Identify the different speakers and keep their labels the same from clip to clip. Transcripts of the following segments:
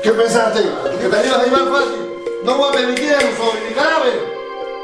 Speaker 1: ¿Qué pensaste? ¿Que te ibas a llevar fácil? No voy a permitir el uso de mi cadáver.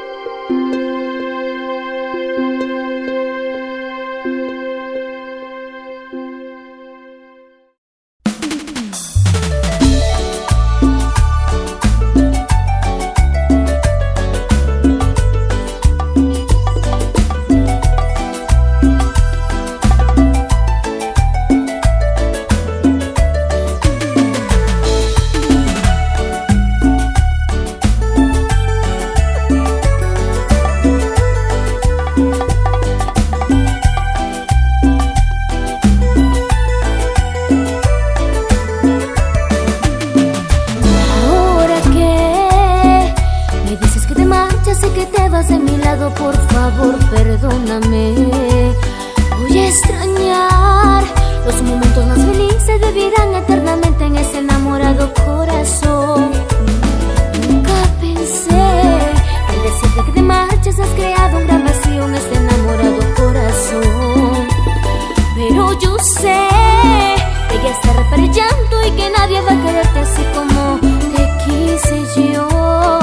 Speaker 2: Por favor, perdóname. Voy a extrañar los momentos más felices, vivirán eternamente en ese enamorado corazón. Nunca pensé que al decirte que te marchas has creado un gran vacío en este enamorado corazón. Pero yo sé que ya está reparellando y que nadie va a quererte así como te quise yo.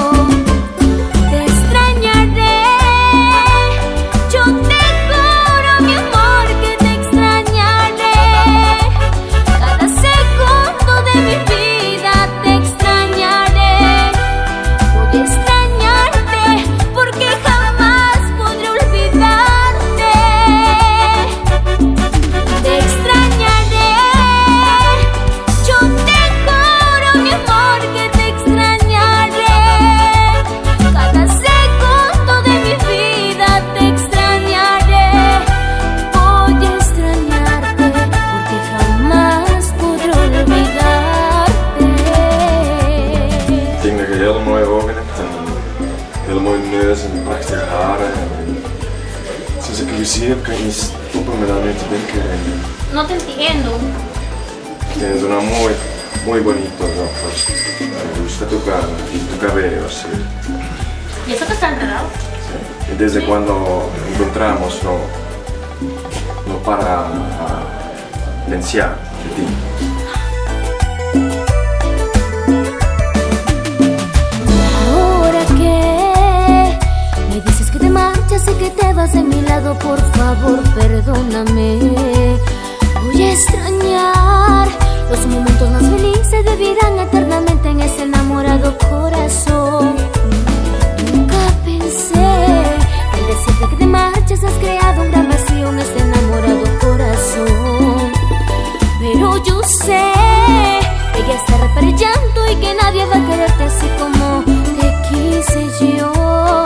Speaker 3: En prachtige haren. Sinds ik u zie heb, kan ik niet stoppen met aan u te denken.
Speaker 2: No te entiendo.
Speaker 3: Tienes un amor muy bonito, ojos. Me gusta tu cara y tu cabello, sí.
Speaker 2: ¿Y eso que está enredado?
Speaker 3: Sí. Y desde cuando encontramos no para a pensar de ti.
Speaker 2: Sé que te vas de mi lado, por favor, perdóname. Voy a extrañar los momentos más felices, vivirán eternamente en ese enamorado corazón. Nunca pensé que al decirte que te marchas has creado un gran vacío en ese enamorado corazón. Pero yo sé que ya está reparellando y que nadie va a quererte así como te quise yo.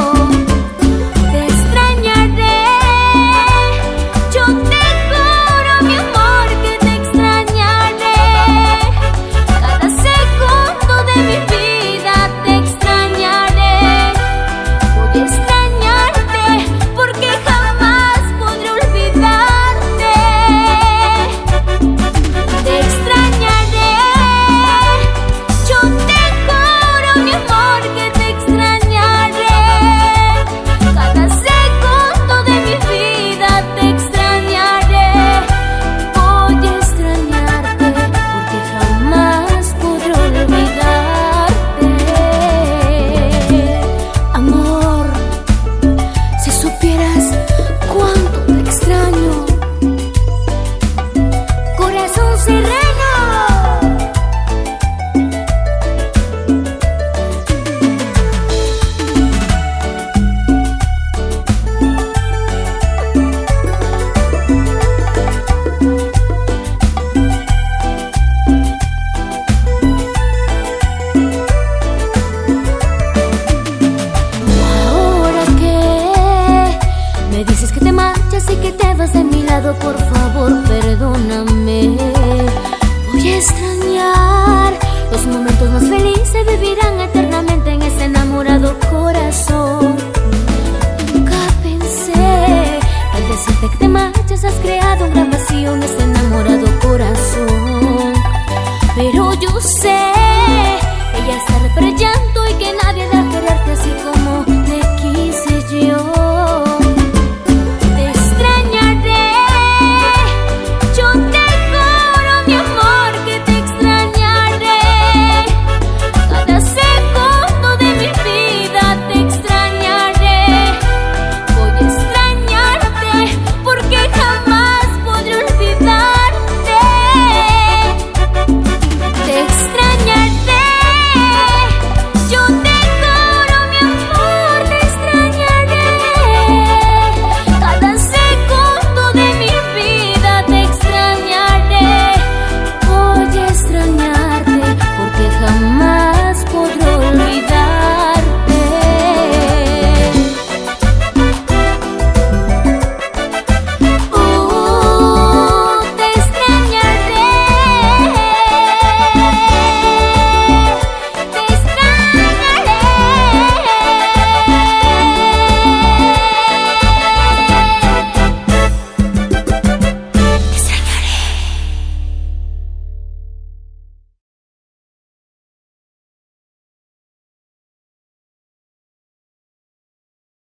Speaker 2: Por favor, perdóname. Voy a extrañar los momentos más felices, vivirán eternamente en ese enamorado corazón. Nunca pensé que al decirte que te marchas has creado